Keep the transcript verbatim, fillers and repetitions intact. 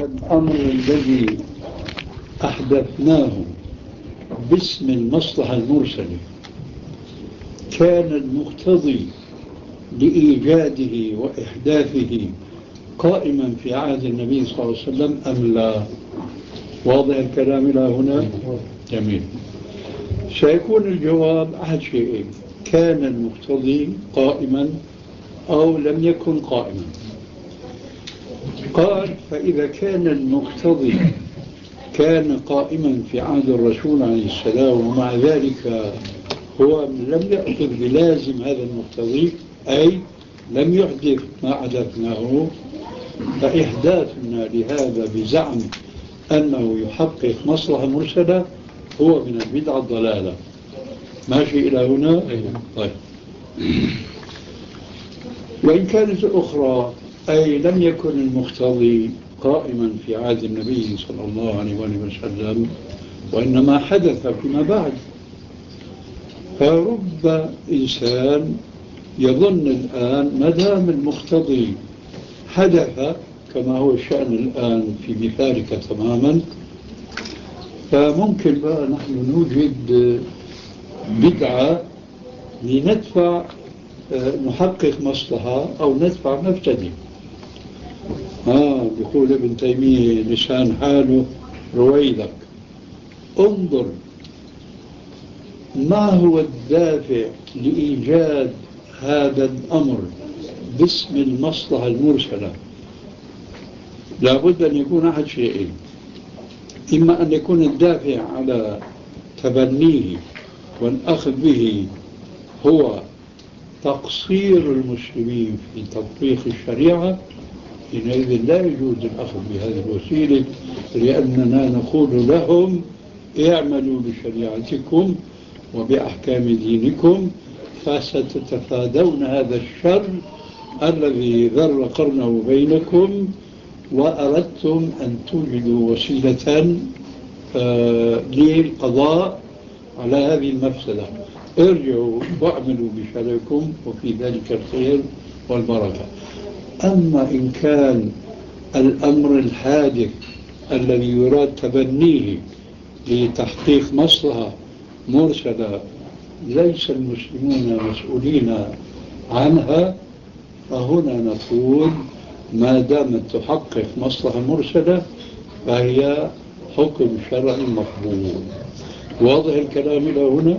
هذا الأمر الذي أحدثناه باسم المصلحة المرسلة كان المقتضي لإيجاده وإحداثه قائما في عهد النبي صلى الله عليه وسلم أم لا؟ واضح الكلام إلى هنا؟ جميل. سيكون الجواب أحد شيئين: كان المقتضي قائما أو لم يكن قائما. قال: فإذا كان المقتضي كان قائما في عهد الرسول عليه السلام ومع ذلك هو لم يأخذ بلازم هذا المقتضي، أي لم يحدث ما حدثناه، فإحداثنا لهذا بزعم أنه يحقق مصلحة مرسلة هو من البدعة الضلالة. ماشي إلى هنا؟ طيب. وإن كانت الأخرى أي لم يكن المقتضي قائما في عهد النبي صلى الله عليه وسلم وإنما حدث فيما بعد، فرب إنسان يظن الآن ما دام المقتضي حدث كما هو الشأن الآن في مثالك تماما، فممكن بقى نحن نوجد بدعة لندفع نحقق مصلحة أو ندفع مفسدة. آه بيقول ابن تيمية لسان حاله رويدك. انظر ما هو الدافع لإيجاد هذا الأمر باسم المصلحة المرسلة. لابد أن يكون أحد شيئين: إما أن يكون الدافع على تبنيه والأخذ به هو تقصير المسلمين في تطبيق الشريعة، حينئذ لا يجوز الأخذ بهذه الوسيلة، لأننا نقول لهم اعملوا بشريعتكم وبأحكام دينكم فستتفادون هذا الشر الذي ذر قرنه بينكم، وأردتم أن توجدوا وسيلة آه للقضاء على هذه المفسدة. ارجعوا واعملوا بشريعتكم وفي ذلك الخير والبركة. أما إن كان الأمر الحادث الذي يراد تبنيه لتحقيق مصلحة مرسلة ليس المسلمون مسؤولين عنها، فهنا نقول ما دامت تحقق مصلحة مرسلة فهي حكم شرعي مقبول. واضح الكلام إلى هنا؟